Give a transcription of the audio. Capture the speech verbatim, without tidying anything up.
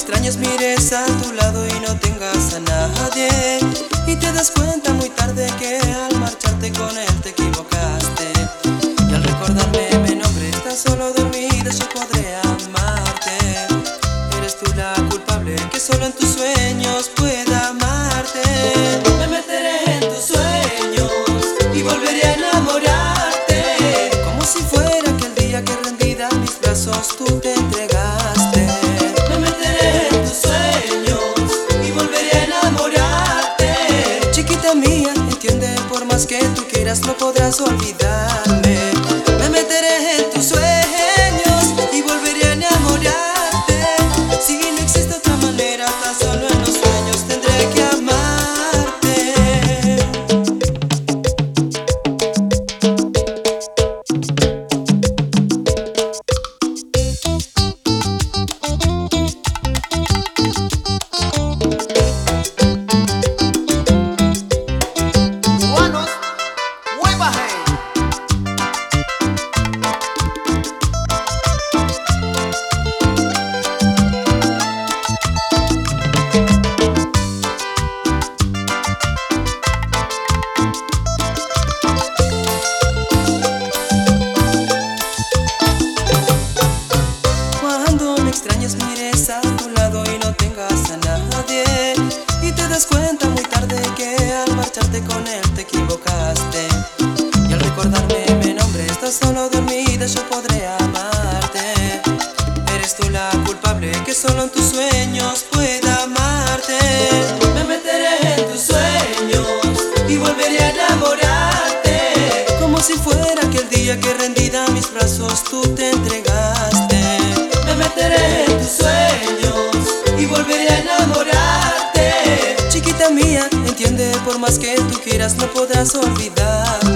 extrañes mires a tu lado y no tengas a nadie, y te das cuenta muy tarde que al marcharte con él te equivocaste. Y al recordarme mi nombre, estás solo dormida, yo podré amarte. Eres tú la culpable que solo en tus sueños pueda amarte. Me meteré en tus sueños y volveré a enamorarte, como si fuera aquel día que rendida a mis brazos tú te entregaste. Me meteré en tus sueños y volveré a enamorarte. Chiquita mía, entiende, por más que tú quieras no podrás olvidarme. Me meteré en tus sueños y volveré a enamorarte. Si no existe otra manera, tan solo en los sueños tendré que amarte. Cubanos, huevaje. Cuando me extrañes mires a tu lado y no tengas a nadie, y te das cuenta muy tarde que al marcharte con él te equivocaste. Y al recordarme mi nombre, estás solo dormida, yo podré amarte. Eres tú la culpable que solo en tus sueños pueda amarte. Me meteré en tus sueños y volveré a enamorarte, como si fuera aquel día que rendida a mis brazos tú te entregaste. Me meteré en tus sueños y volveré a enamorarte. Chiquita mía, entiende, por más que tú quieras no podrás olvidarme.